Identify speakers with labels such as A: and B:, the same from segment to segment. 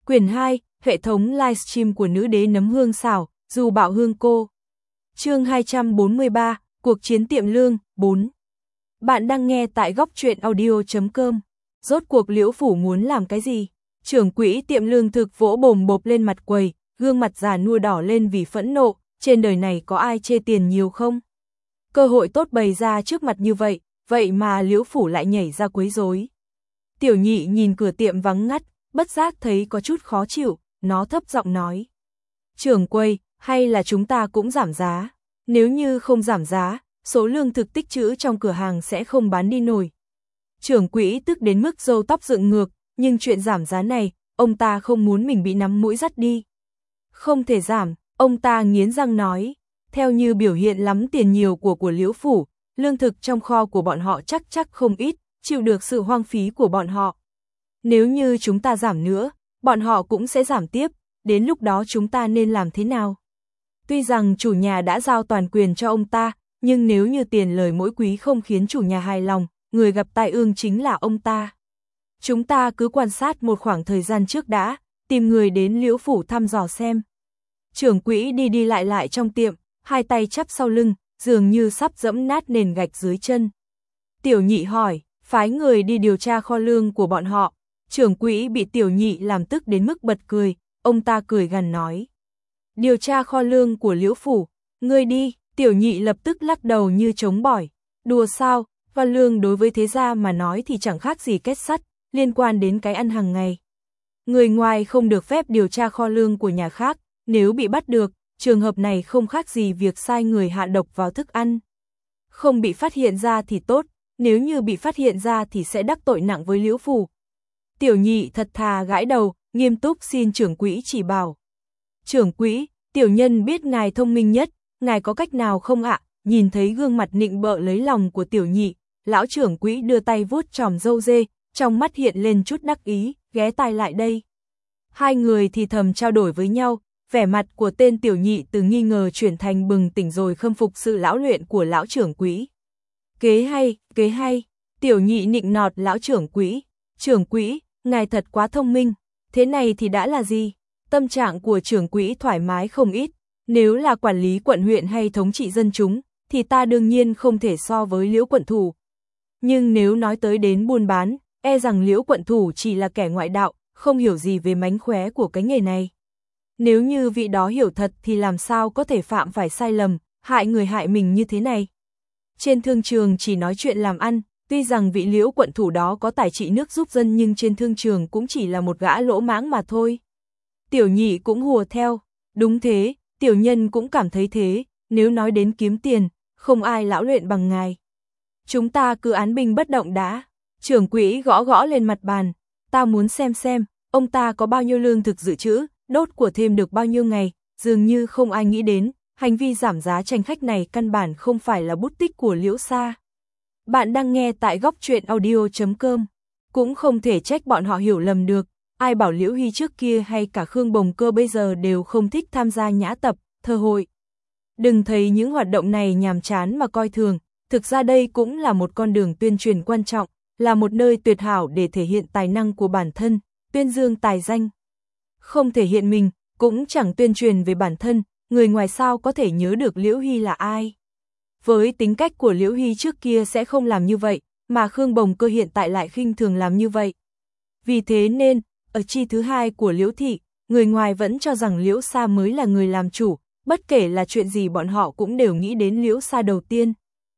A: Quyển 2, hệ thống livestream của nữ đế nấm hương xảo, dù bạo hương cô. Chương 243, cuộc chiến tiệm lương, 4. Bạn đang nghe tại góc truyện audio.com. Rốt cuộc Liễu Phủ muốn làm cái gì? Trưởng quỹ tiệm lương thực vỗ bồm bộp lên mặt quầy, gương mặt già nua đỏ lên vì phẫn nộ, trên đời này có ai chê tiền nhiều không? Cơ hội tốt bày ra trước mặt như vậy, vậy mà Liễu Phủ lại nhảy ra quấy rối. Tiểu Nhị nhìn cửa tiệm vắng ngắt, bất giác thấy có chút khó chịu, nó thấp giọng nói. Trưởng quầy, hay là chúng ta cũng giảm giá? Nếu như không giảm giá, số lương thực tích trữ trong cửa hàng sẽ không bán đi nổi. Trưởng quỹ tức đến mức râu tóc dựng ngược, nhưng chuyện giảm giá này, ông ta không muốn mình bị nắm mũi dắt đi. Không thể giảm, ông ta nghiến răng nói. Theo như biểu hiện lắm tiền nhiều của Liễu Phủ, lương thực trong kho của bọn họ chắc không ít, chịu được sự hoang phí của bọn họ. Nếu như chúng ta giảm nữa, bọn họ cũng sẽ giảm tiếp, đến lúc đó chúng ta nên làm thế nào? Tuy rằng chủ nhà đã giao toàn quyền cho ông ta, nhưng nếu như tiền lời mỗi quý không khiến chủ nhà hài lòng, người gặp tai ương chính là ông ta. Chúng ta cứ quan sát một khoảng thời gian trước đã, tìm người đến Liễu Phủ thăm dò xem. Trưởng quỹ đi lại trong tiệm, hai tay chắp sau lưng, dường như sắp dẫm nát nền gạch dưới chân. Tiểu Nhị hỏi, phái người đi điều tra kho lương của bọn họ. Trưởng quỹ bị Tiểu Nhị làm tức đến mức bật cười, ông ta cười gằn nói. Điều tra kho lương của Liễu Phủ, ngươi đi. Tiểu Nhị lập tức lắc đầu như trống bỏi. Đùa sao, và lương đối với thế gia mà nói thì chẳng khác gì kết sắt, liên quan đến cái ăn hàng ngày. Người ngoài không được phép điều tra kho lương của nhà khác, nếu bị bắt được, trường hợp này không khác gì việc sai người hạ độc vào thức ăn. Không bị phát hiện ra thì tốt, nếu như bị phát hiện ra thì sẽ đắc tội nặng với Liễu Phủ. Tiểu Nhị thật thà gãi đầu, nghiêm túc xin trưởng quỹ chỉ bảo. Trưởng quỹ, tiểu nhân biết ngài thông minh nhất, ngài có cách nào không ạ? Nhìn thấy gương mặt nịnh bợ lấy lòng của Tiểu Nhị, lão trưởng quỹ đưa tay vuốt chòm râu dê, trong mắt hiện lên chút đắc ý, ghé tai lại đây. Hai người thì thầm trao đổi với nhau, vẻ mặt của tên Tiểu Nhị từ nghi ngờ chuyển thành bừng tỉnh rồi khâm phục sự lão luyện của lão trưởng quỹ. Kế hay, Tiểu Nhị nịnh nọt lão trưởng quỹ. Trưởng quỹ, ngài thật quá thông minh, thế này thì đã là gì? Tâm trạng của trưởng quỹ thoải mái không ít, nếu là quản lý quận huyện hay thống trị dân chúng, thì ta đương nhiên không thể so với Liễu quận thủ. Nhưng nếu nói tới đến buôn bán, e rằng Liễu quận thủ chỉ là kẻ ngoại đạo, không hiểu gì về mánh khóe của cái nghề này. Nếu như vị đó hiểu thật thì làm sao có thể phạm phải sai lầm, hại người hại mình như thế này. Trên thương trường chỉ nói chuyện làm ăn, tuy rằng vị Liễu quận thủ đó có tài trị nước giúp dân nhưng trên thương trường cũng chỉ là một gã lỗ mãng mà thôi. Tiểu Nhị cũng hùa theo, đúng thế, tiểu nhân cũng cảm thấy thế, nếu nói đến kiếm tiền, không ai lão luyện bằng ngài. Chúng ta cứ án binh bất động đã. Trưởng quỹ gõ lên mặt bàn, ta muốn xem, ông ta có bao nhiêu lương thực dự trữ, đốt của thêm được bao nhiêu ngày, dường như không ai nghĩ đến, hành vi giảm giá tranh khách này căn bản không phải là bút tích của Liễu Sa. Bạn đang nghe tại góc truyện audio.com, cũng không thể trách bọn họ hiểu lầm được, ai bảo Liễu Hy trước kia hay cả Khương Bồng Cơ bây giờ đều không thích tham gia nhã tập, thơ hội. Đừng thấy những hoạt động này nhàm chán mà coi thường, thực ra đây cũng là một con đường tuyên truyền quan trọng, là một nơi tuyệt hảo để thể hiện tài năng của bản thân, tuyên dương tài danh. Không thể hiện mình, cũng chẳng tuyên truyền về bản thân, người ngoài sao có thể nhớ được Liễu Hy là ai. Với tính cách của Liễu Hy trước kia sẽ không làm như vậy, mà Khương Bồng Cơ hiện tại lại khinh thường làm như vậy. Vì thế nên, ở chi thứ hai của Liễu thị, người ngoài vẫn cho rằng Liễu Sa mới là người làm chủ, bất kể là chuyện gì bọn họ cũng đều nghĩ đến Liễu Sa đầu tiên.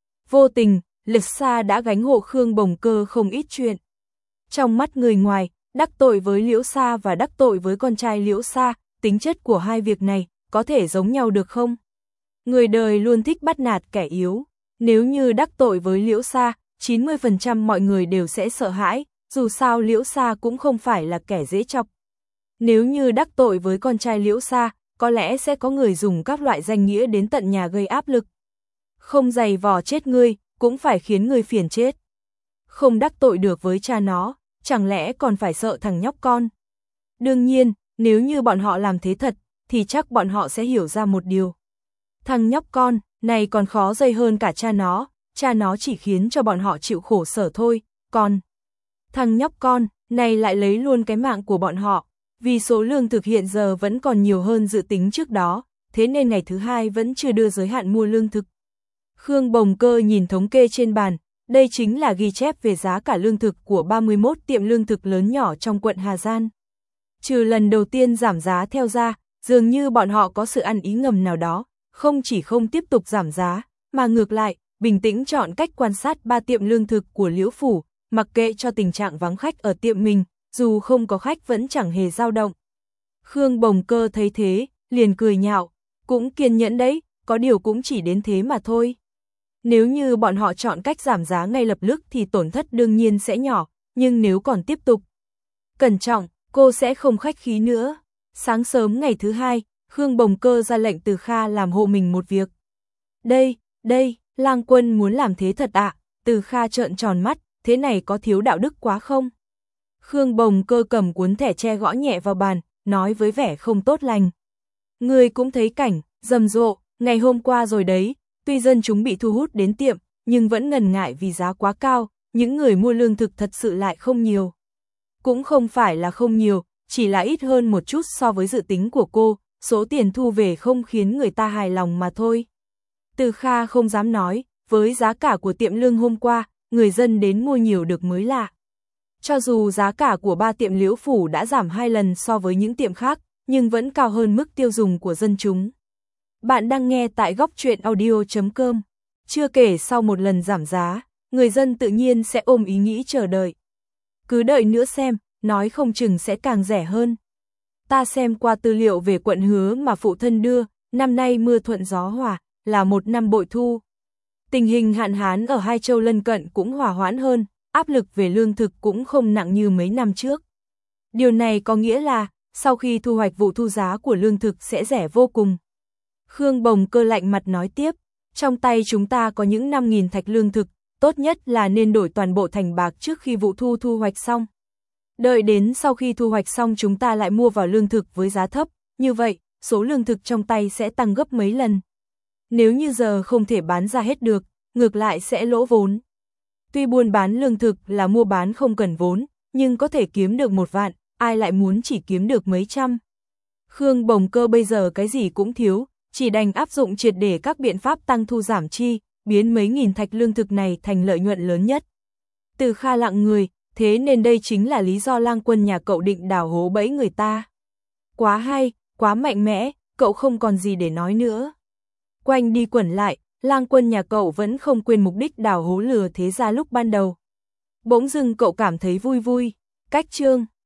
A: Vô tình, Liễu Sa đã gánh hộ Khương Bồng Cơ không ít chuyện. Trong mắt người ngoài, đắc tội với Liễu Sa và đắc tội với con trai Liễu Sa, tính chất của hai việc này có thể giống nhau được không? Người đời luôn thích bắt nạt kẻ yếu, nếu như đắc tội với Liễu Sa, 90% mọi người đều sẽ sợ hãi, dù sao Liễu Sa cũng không phải là kẻ dễ chọc. Nếu như đắc tội với con trai Liễu Sa, có lẽ sẽ có người dùng các loại danh nghĩa đến tận nhà gây áp lực. Không giày vò chết ngươi, cũng phải khiến ngươi phiền chết. Không đắc tội được với cha nó, chẳng lẽ còn phải sợ thằng nhóc con. Đương nhiên, nếu như bọn họ làm thế thật, thì chắc bọn họ sẽ hiểu ra một điều. Thằng nhóc con, này còn khó dây hơn cả cha nó chỉ khiến cho bọn họ chịu khổ sở thôi, còn thằng nhóc con, này lại lấy luôn cái mạng của bọn họ. Vì số lương thực hiện giờ vẫn còn nhiều hơn dự tính trước đó, thế nên ngày thứ hai vẫn chưa đưa giới hạn mua lương thực. Khương Bồng Cơ nhìn thống kê trên bàn, đây chính là ghi chép về giá cả lương thực của 31 tiệm lương thực lớn nhỏ trong quận Hà Giang. Trừ lần đầu tiên giảm giá theo ra, dường như bọn họ có sự ăn ý ngầm nào đó, không chỉ không tiếp tục giảm giá, mà ngược lại, bình tĩnh chọn cách quan sát 3 tiệm lương thực của Liễu Phủ, mặc kệ cho tình trạng vắng khách ở tiệm mình, dù không có khách vẫn chẳng hề dao động. Khương Bồng Cơ thấy thế, liền cười nhạo, cũng kiên nhẫn đấy, có điều cũng chỉ đến thế mà thôi. Nếu như bọn họ chọn cách giảm giá ngay lập tức thì tổn thất đương nhiên sẽ nhỏ, nhưng nếu còn tiếp tục cẩn trọng, cô sẽ không khách khí nữa. Sáng sớm ngày thứ hai, Khương Bồng Cơ ra lệnh Từ Kha làm hộ mình một việc. Đây, Lang Quân muốn làm thế thật ạ? Từ Kha trợn tròn mắt, thế này có thiếu đạo đức quá không? Khương Bồng Cơ cầm cuốn thẻ tre gõ nhẹ vào bàn, nói với vẻ không tốt lành. Ngươi cũng thấy cảnh, rầm rộ, ngày hôm qua rồi đấy, tuy dân chúng bị thu hút đến tiệm, nhưng vẫn ngần ngại vì giá quá cao, những người mua lương thực thật sự lại không nhiều. Cũng không phải là không nhiều, chỉ là ít hơn một chút so với dự tính của cô, số tiền thu về không khiến người ta hài lòng mà thôi. Từ Kha không dám nói, với giá cả của tiệm lương hôm qua, người dân đến mua nhiều được mới lạ. Cho dù giá cả của 3 tiệm Liễu Phủ đã giảm 2 lần so với những tiệm khác, nhưng vẫn cao hơn mức tiêu dùng của dân chúng. Bạn đang nghe tại góc truyện audio.com. Chưa kể sau một lần giảm giá, người dân tự nhiên sẽ ôm ý nghĩ chờ đợi. Cứ đợi nữa xem, nói không chừng sẽ càng rẻ hơn. Ta xem qua tư liệu về quận Hứa mà phụ thân đưa, năm nay mưa thuận gió hòa, là một năm bội thu. Tình hình hạn hán ở hai châu lân cận cũng hòa hoãn hơn, áp lực về lương thực cũng không nặng như mấy năm trước. Điều này có nghĩa là, sau khi thu hoạch vụ thu giá của lương thực sẽ rẻ vô cùng. Khương Bồng Cơ lạnh mặt nói tiếp, trong tay chúng ta có những 5.000 thạch lương thực, tốt nhất là nên đổi toàn bộ thành bạc trước khi vụ thu hoạch xong. Đợi đến sau khi thu hoạch xong chúng ta lại mua vào lương thực với giá thấp, như vậy, số lương thực trong tay sẽ tăng gấp mấy lần. Nếu như giờ không thể bán ra hết được, ngược lại sẽ lỗ vốn. Tuy buôn bán lương thực là mua bán không cần vốn, nhưng có thể kiếm được 1 vạn, ai lại muốn chỉ kiếm được mấy trăm. Khương Bồng Cơ bây giờ cái gì cũng thiếu, chỉ đành áp dụng triệt để các biện pháp tăng thu giảm chi, biến mấy nghìn thạch lương thực này thành lợi nhuận lớn nhất. Từ Kha lặng người, thế nên đây chính là lý do Lang Quân nhà cậu định đào hố bẫy người ta. Quá hay, quá mạnh mẽ, cậu không còn gì để nói nữa. Quanh đi quẩn lại, Lang Quân nhà cậu vẫn không quên mục đích đào hố lừa thế gia lúc ban đầu. Bỗng dưng cậu cảm thấy vui vui. Cách chương